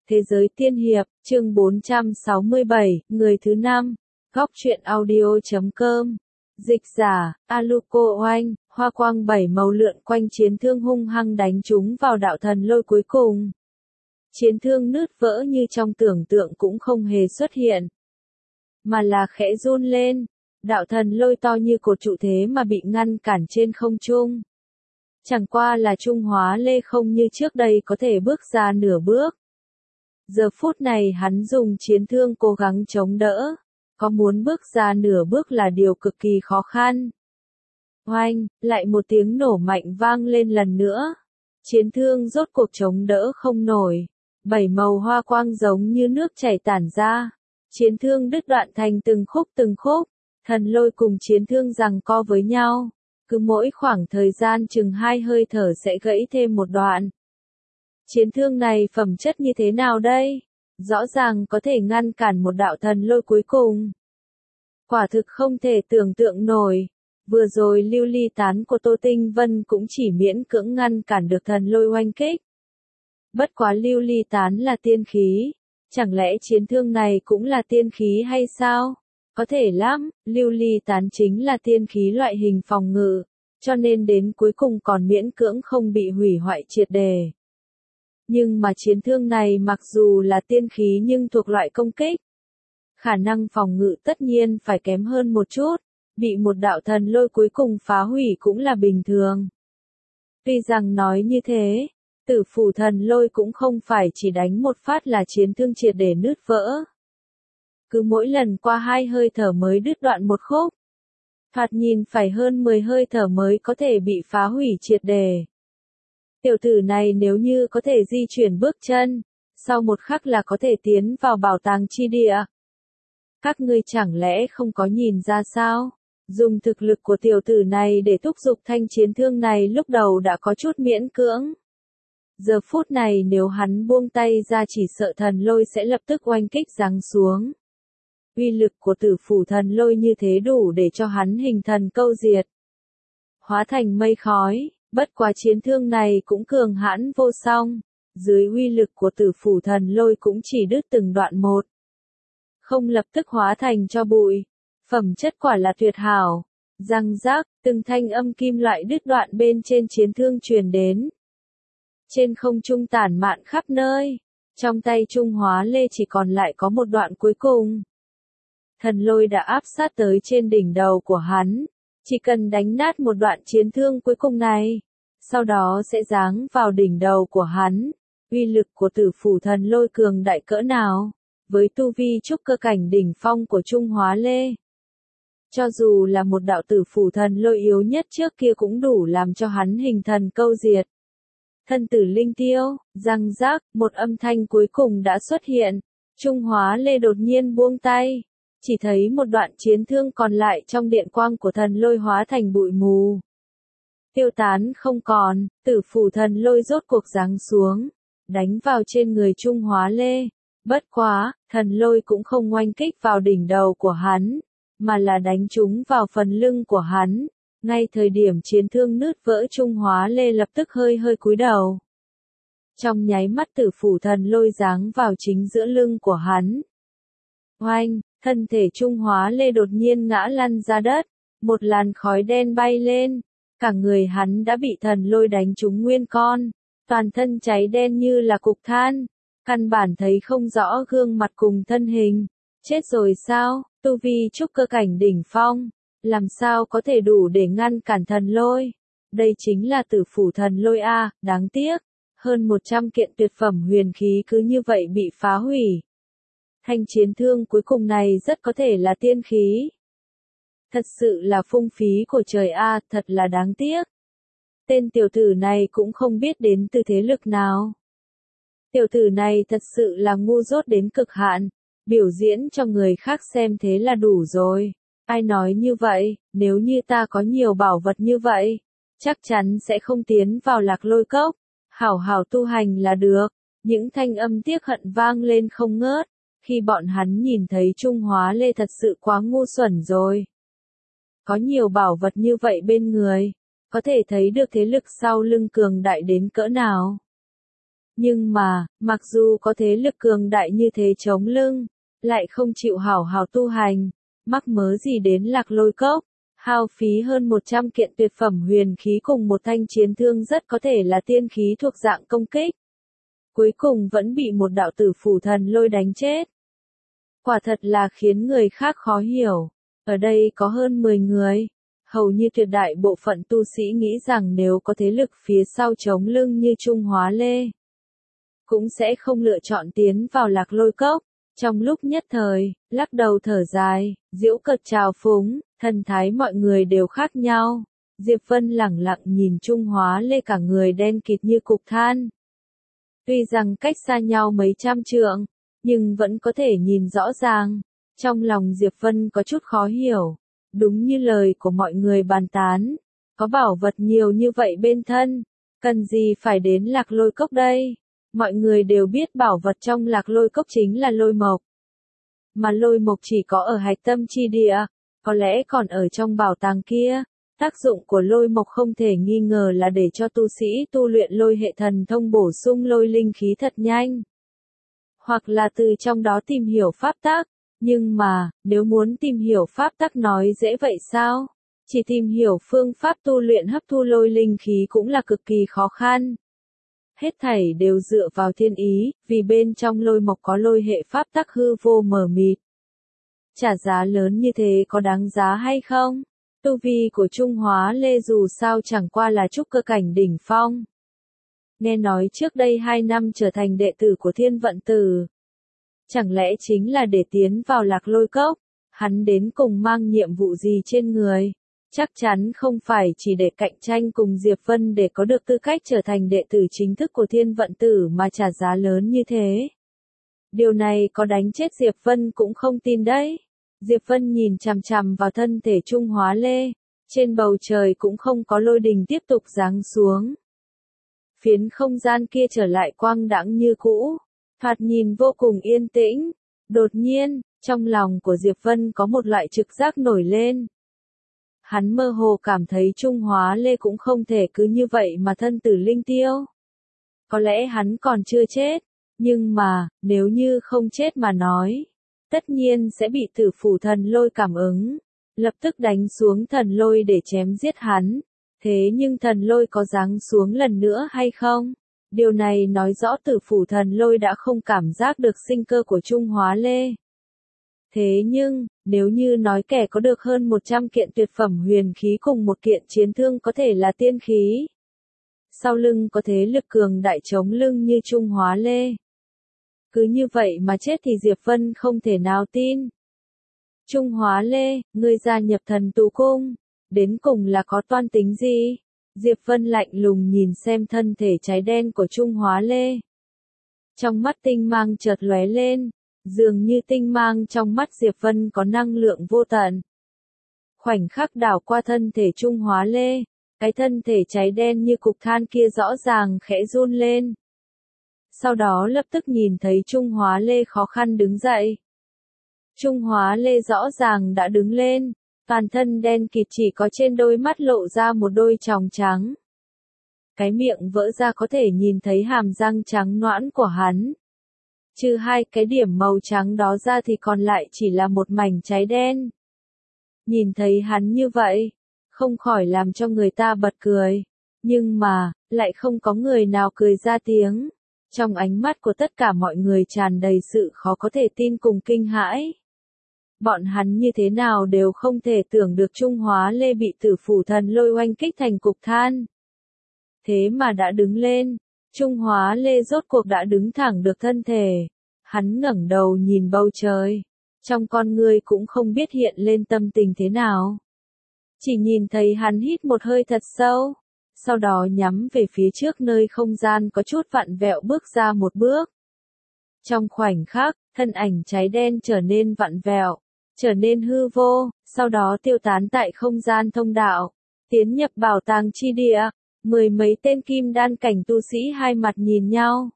Thế giới tiên hiệp, chương 467, người thứ 5, góc truyện audio.com. Dịch giả, Aluko Oanh, hoa quang 7 màu lượn quanh chiến thương hung hăng đánh chúng vào đạo thần lôi cuối cùng. Chiến thương nứt vỡ như trong tưởng tượng cũng không hề xuất hiện, mà là khẽ run lên. Đạo thần lôi to như cột trụ thế mà bị ngăn cản trên không trung. Chẳng qua là Trung Hóa Lê không như trước đây có thể bước ra nửa bước. Giờ phút này hắn dùng chiến thương cố gắng chống đỡ, có muốn bước ra nửa bước là điều cực kỳ khó khăn. Oanh, lại một tiếng nổ mạnh vang lên lần nữa. Chiến thương rốt cuộc chống đỡ không nổi. 7 màu hoa quang giống như nước chảy tản ra. Chiến thương đứt đoạn thành từng khúc. Thần lôi cùng chiến thương giằng co với nhau. Cứ mỗi khoảng thời gian chừng 2 hơi thở sẽ gãy thêm một đoạn. Chiến thương này phẩm chất như thế nào đây? Rõ ràng có thể ngăn cản một đạo thần lôi cuối cùng. Quả thực không thể tưởng tượng nổi. Vừa rồi lưu ly tán của Tô Tinh Vân cũng chỉ miễn cưỡng ngăn cản được thần lôi oanh kích. Bất quá lưu ly tán là tiên khí. Chẳng lẽ chiến thương này cũng là tiên khí hay sao? Có thể lắm, lưu ly tán chính là tiên khí loại hình phòng ngự, cho nên đến cuối cùng còn miễn cưỡng không bị hủy hoại triệt đề. Nhưng mà chiến thương này mặc dù là tiên khí nhưng thuộc loại công kích. Khả năng phòng ngự tất nhiên phải kém hơn một chút, bị một đạo thần lôi cuối cùng phá hủy cũng là bình thường. Tuy rằng nói như thế, Tử Phủ thần lôi cũng không phải chỉ đánh một phát là chiến thương triệt để nứt vỡ. Cứ mỗi lần qua 2 hơi thở mới đứt đoạn một khúc. Thoạt nhìn phải hơn 10 hơi thở mới có thể bị phá hủy triệt đề. Tiểu tử này nếu như có thể di chuyển bước chân, sau một khắc là có thể tiến vào bảo tàng chi địa. Các ngươi chẳng lẽ không có nhìn ra sao? Dùng thực lực của tiểu tử này để thúc giục thanh chiến thương này lúc đầu đã có chút miễn cưỡng. Giờ phút này nếu hắn buông tay ra chỉ sợ thần lôi sẽ lập tức oanh kích giáng xuống. Uy lực của Tử Phủ thần lôi như thế đủ để cho hắn hình thần câu diệt. Hóa thành mây khói, bất quá chiến thương này cũng cường hãn vô song. Dưới uy lực của Tử Phủ thần lôi cũng chỉ đứt từng đoạn một. Không lập tức hóa thành cho bụi. Phẩm chất quả là tuyệt hảo. Răng rác, từng thanh âm kim loại đứt đoạn bên trên chiến thương truyền đến. Trên không trung tản mạn khắp nơi. Trong tay Trung Hóa Lê chỉ còn lại có một đoạn cuối cùng. Thần lôi đã áp sát tới trên đỉnh đầu của hắn. Chỉ cần đánh nát một đoạn chiến thương cuối cùng này. Sau đó sẽ giáng vào đỉnh đầu của hắn. Uy lực của Tử Phủ thần lôi cường đại cỡ nào? Với tu vi trúc cơ cảnh đỉnh phong của Trung Hóa Lê. Cho dù là một đạo Tử Phủ thần lôi yếu nhất trước kia cũng đủ làm cho hắn hình thần câu diệt. Thân tử linh tiêu, răng rác, một âm thanh cuối cùng đã xuất hiện. Trung Hóa Lê đột nhiên buông tay. Chỉ thấy một đoạn chiến thương còn lại trong điện quang của thần lôi hóa thành bụi mù. Tiêu tán không còn, Tử Phủ thần lôi rốt cuộc giáng xuống. Đánh vào trên người Trung Hóa Lê. Bất quá, thần lôi cũng không oanh kích vào đỉnh đầu của hắn, mà là đánh trúng vào phần lưng của hắn. Ngay thời điểm chiến thương nứt vỡ Trung Hóa Lê lập tức hơi cúi đầu. Trong nháy mắt Tử Phủ thần lôi giáng vào chính giữa lưng của hắn. Oanh, thân thể Trung Hóa Lê đột nhiên ngã lăn ra đất, một làn khói đen bay lên, cả người hắn đã bị thần lôi đánh trúng nguyên con, toàn thân cháy đen như là cục than, căn bản thấy không rõ gương mặt cùng thân hình. Chết rồi sao? Tu vi trúc cơ cảnh đỉnh phong, làm sao có thể đủ để ngăn cản thần lôi? Đây chính là Tử Phủ thần lôi a, đáng tiếc, hơn 100 kiện tuyệt phẩm huyền khí cứ như vậy bị phá hủy. Thanh chiến thương cuối cùng này rất có thể là tiên khí. Thật sự là phung phí của trời a, thật là đáng tiếc. Tên tiểu tử này cũng không biết đến từ thế lực nào. Tiểu tử này thật sự là ngu dốt đến cực hạn, biểu diễn cho người khác xem thế là đủ rồi. Ai nói như vậy, nếu như ta có nhiều bảo vật như vậy, chắc chắn sẽ không tiến vào Lạc Lôi Cốc, hảo hảo tu hành là được. Những thanh âm tiếc hận vang lên không ngớt, khi bọn hắn nhìn thấy Trung Hóa Lê thật sự quá ngu xuẩn rồi. Có nhiều bảo vật như vậy bên người, có thể thấy được thế lực sau lưng cường đại đến cỡ nào. Nhưng mà, mặc dù có thế lực cường đại như thế chống lưng, lại không chịu hảo hảo tu hành, mắc mớ gì đến Lạc Lôi Cốc, hao phí hơn 100 kiện tuyệt phẩm huyền khí cùng một thanh chiến thương rất có thể là tiên khí thuộc dạng công kích. Cuối cùng vẫn bị một đạo tử phủ thần lôi đánh chết. Quả thật là khiến người khác khó hiểu. Ở đây có hơn 10 người. Hầu như tuyệt đại bộ phận tu sĩ nghĩ rằng nếu có thế lực phía sau chống lưng như Trung Hóa Lê, cũng sẽ không lựa chọn tiến vào Lạc Lôi Cốc. Trong lúc nhất thời, lắc đầu thở dài, giễu cợt trào phúng, thần thái mọi người đều khác nhau. Diệp Vân lẳng lặng nhìn Trung Hóa Lê cả người đen kịt như cục than. Tuy rằng cách xa nhau mấy trăm trượng, nhưng vẫn có thể nhìn rõ ràng. Trong lòng Diệp Vân có chút khó hiểu. Đúng như lời của mọi người bàn tán, có bảo vật nhiều như vậy bên thân, cần gì phải đến Lạc Lôi Cốc đây? Mọi người đều biết bảo vật trong Lạc Lôi Cốc chính là lôi mộc. Mà lôi mộc chỉ có ở hạch tâm chi địa, có lẽ còn ở trong bảo tàng kia. Tác dụng của lôi mộc không thể nghi ngờ là để cho tu sĩ tu luyện lôi hệ thần thông bổ sung lôi linh khí thật nhanh. Hoặc là từ trong đó tìm hiểu pháp tắc. Nhưng mà, nếu muốn tìm hiểu pháp tắc nói dễ vậy sao? Chỉ tìm hiểu phương pháp tu luyện hấp thu lôi linh khí cũng là cực kỳ khó khăn. Hết thảy đều dựa vào thiên ý, vì bên trong lôi mộc có lôi hệ pháp tắc hư vô mờ mịt. Trả giá lớn như thế có đáng giá hay không? Tu vi của Trung Hóa Lê dù sao chẳng qua là trúc cơ cảnh đỉnh phong. Nghe nói trước đây 2 năm trở thành đệ tử của Thiên Vận Tử. Chẳng lẽ chính là để tiến vào Lạc Lôi Cốc, hắn đến cùng mang nhiệm vụ gì trên người? Chắc chắn không phải chỉ để cạnh tranh cùng Diệp Vân để có được tư cách trở thành đệ tử chính thức của Thiên Vận Tử mà trả giá lớn như thế. Điều này có đánh chết Diệp Vân cũng không tin đấy. Diệp Vân nhìn chằm chằm vào thân thể Trung Hóa Lê, trên bầu trời cũng không có lôi đình tiếp tục giáng xuống. Phiến không gian kia trở lại quang đãng như cũ, thoạt nhìn vô cùng yên tĩnh. Đột nhiên, trong lòng của Diệp Vân có một loại trực giác nổi lên. Hắn mơ hồ cảm thấy Trung Hóa Lê cũng không thể cứ như vậy mà thân tử linh tiêu. Có lẽ hắn còn chưa chết, nhưng mà, nếu như không chết mà nói, tất nhiên sẽ bị tử phủ thần lôi cảm ứng, lập tức đánh xuống thần lôi để chém giết hắn. Thế nhưng thần lôi có giáng xuống lần nữa hay không? Điều này nói rõ tử phủ thần lôi đã không cảm giác được sinh cơ của Trung Hóa Lê. Thế nhưng, nếu như nói kẻ có được hơn 100 kiện tuyệt phẩm huyền khí cùng một kiện chiến thương có thể là tiên khí. Sau lưng có thế lực cường đại chống lưng như Trung Hóa Lê. Cứ như vậy mà chết thì Diệp Vân không thể nào tin. Trung Hóa Lê, ngươi gia nhập Thần Tù Cung, đến cùng là có toan tính gì? Diệp Vân lạnh lùng nhìn xem thân thể cháy đen của Trung Hóa Lê. Trong mắt tinh mang chợt lóe lên, dường như tinh mang trong mắt Diệp Vân có năng lượng vô tận. Khoảnh khắc đảo qua thân thể Trung Hóa Lê, cái thân thể cháy đen như cục than kia rõ ràng khẽ run lên. Sau đó lập tức nhìn thấy Trung Hóa Lê khó khăn đứng dậy. Trung Hóa Lê rõ ràng đã đứng lên, toàn thân đen kịt chỉ có trên đôi mắt lộ ra một đôi tròng trắng. Cái miệng vỡ ra có thể nhìn thấy hàm răng trắng nõn của hắn. Trừ 2 cái điểm màu trắng đó ra thì còn lại chỉ là một mảnh cháy đen. Nhìn thấy hắn như vậy, không khỏi làm cho người ta bật cười. Nhưng mà, lại không có người nào cười ra tiếng. Trong ánh mắt của tất cả mọi người tràn đầy sự khó có thể tin cùng kinh hãi. Bọn hắn như thế nào đều không thể tưởng được Trung Hóa Lê bị tử phủ thần lôi oanh kích thành cục than. Thế mà đã đứng lên, Trung Hóa Lê rốt cuộc đã đứng thẳng được thân thể. Hắn ngẩng đầu nhìn bầu trời, trong con ngươi cũng không biết hiện lên tâm tình thế nào. Chỉ nhìn thấy hắn hít một hơi thật sâu, sau đó nhắm về phía trước nơi không gian có chút vặn vẹo bước ra một bước. Trong khoảnh khắc, thân ảnh cháy đen trở nên vặn vẹo, trở nên hư vô, sau đó tiêu tán tại không gian thông đạo, tiến nhập bảo tàng chi địa. 10 mấy tên kim đan cảnh tu sĩ hai mặt nhìn nhau.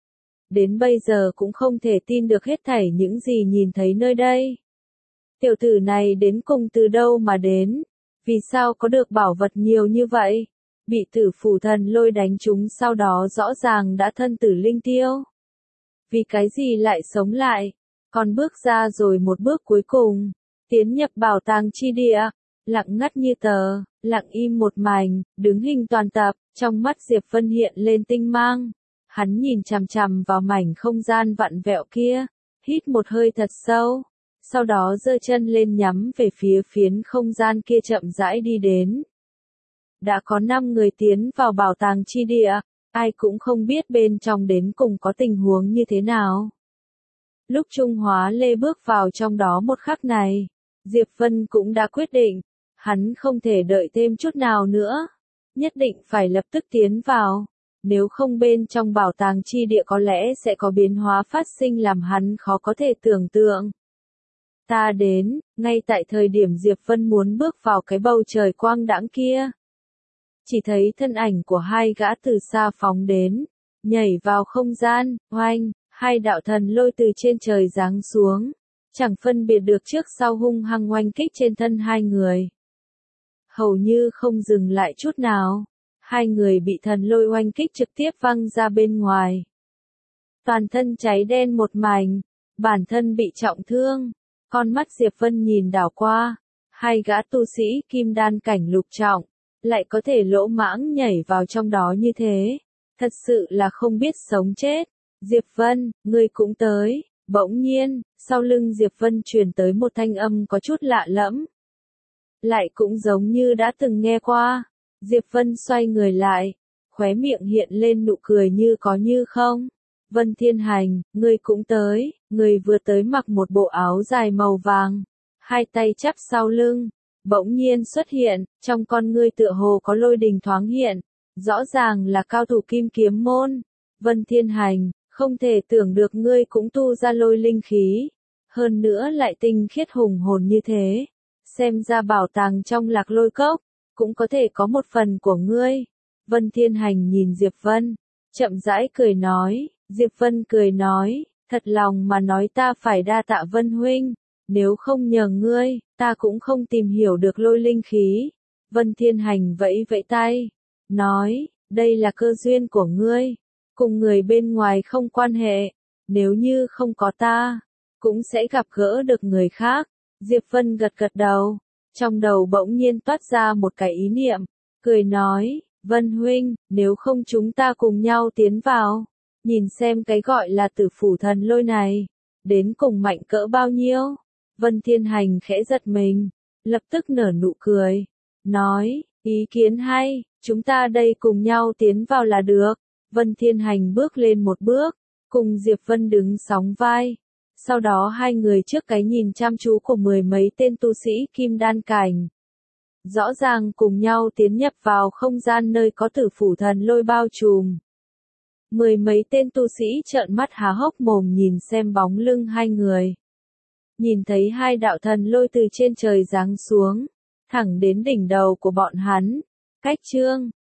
Đến bây giờ cũng không thể tin được hết thảy những gì nhìn thấy nơi đây. Tiểu tử này đến cùng từ đâu mà đến? Vì sao có được bảo vật nhiều như vậy? bị tử phủ thần lôi đánh trúng sau đó rõ ràng đã thân tử linh tiêu. Vì cái gì lại sống lại, còn bước ra rồi một bước cuối cùng, tiến nhập bảo tàng chi địa, lặng ngắt như tờ, lặng im một mảnh, đứng hình toàn tập, trong mắt Diệp Vân hiện lên tinh mang. Hắn nhìn chằm chằm vào mảnh không gian vặn vẹo kia, hít một hơi thật sâu, sau đó giơ chân lên nhắm về phía phiến không gian kia chậm rãi đi đến. Đã có 5 người tiến vào bảo tàng chi địa, ai cũng không biết bên trong đến cùng có tình huống như thế nào. Lúc Trung Hóa Lê bước vào trong đó một khắc này, Diệp Vân cũng đã quyết định, hắn không thể đợi thêm chút nào nữa, nhất định phải lập tức tiến vào, nếu không bên trong bảo tàng chi địa có lẽ sẽ có biến hóa phát sinh làm hắn khó có thể tưởng tượng. Ta đến, ngay tại thời điểm Diệp Vân muốn bước vào cái bầu trời quang đãng kia. Chỉ thấy thân ảnh của hai gã từ xa phóng đến, nhảy vào không gian, oanh, hai đạo thần lôi từ trên trời giáng xuống, chẳng phân biệt được trước sau hung hăng oanh kích trên thân hai người. Hầu như không dừng lại chút nào, hai người bị thần lôi oanh kích trực tiếp văng ra bên ngoài. Toàn thân cháy đen một mảnh, bản thân bị trọng thương, con mắt Diệp Vân nhìn đảo qua, hai gã tu sĩ kim đan cảnh lục trọng, lại có thể lỗ mãng nhảy vào trong đó như thế, thật sự là không biết sống chết. Diệp Vân, ngươi cũng tới, bỗng nhiên, sau lưng Diệp Vân truyền tới một thanh âm có chút lạ lẫm. Lại cũng giống như đã từng nghe qua, Diệp Vân xoay người lại, khóe miệng hiện lên nụ cười như có như không. Vân Thiên Hành, ngươi cũng tới, người vừa tới mặc một bộ áo dài màu vàng, hai tay chắp sau lưng, bỗng nhiên xuất hiện, trong con ngươi tựa hồ có lôi đình thoáng hiện, rõ ràng là cao thủ kim kiếm môn. Vân Thiên Hành, không thể tưởng được ngươi cũng tu ra lôi linh khí, hơn nữa lại tinh khiết hùng hồn như thế, xem ra bảo tàng trong Lạc Lôi Cốc, cũng có thể có một phần của ngươi. Vân Thiên Hành nhìn Diệp Vân, chậm rãi cười nói, Diệp Vân cười nói, thật lòng mà nói ta phải đa tạ Vân huynh, nếu không nhờ ngươi, ta cũng không tìm hiểu được lôi linh khí. Vân Thiên Hành vẫy vẫy tay, nói, đây là cơ duyên của ngươi, cùng người bên ngoài không quan hệ, nếu như không có ta, cũng sẽ gặp gỡ được người khác. Diệp Vân gật gật đầu, trong đầu bỗng nhiên toát ra một cái ý niệm, cười nói, Vân huynh, nếu không chúng ta cùng nhau tiến vào, nhìn xem cái gọi là tử phủ thần lôi này, đến cùng mạnh cỡ bao nhiêu. Vân Thiên Hành khẽ giật mình, lập tức nở nụ cười, nói, ý kiến hay, chúng ta đây cùng nhau tiến vào là được. Vân Thiên Hành bước lên một bước, cùng Diệp Vân đứng sóng vai. Sau đó hai người trước cái nhìn chăm chú của mười mấy tên tu sĩ kim đan cảnh. Rõ ràng cùng nhau tiến nhập vào không gian nơi có tử phủ thần lôi bao trùm. Mười mấy tên tu sĩ trợn mắt há hốc mồm nhìn xem bóng lưng hai người. Nhìn thấy hai đạo thần lôi từ trên trời giáng xuống, thẳng đến đỉnh đầu của bọn hắn. Cách chương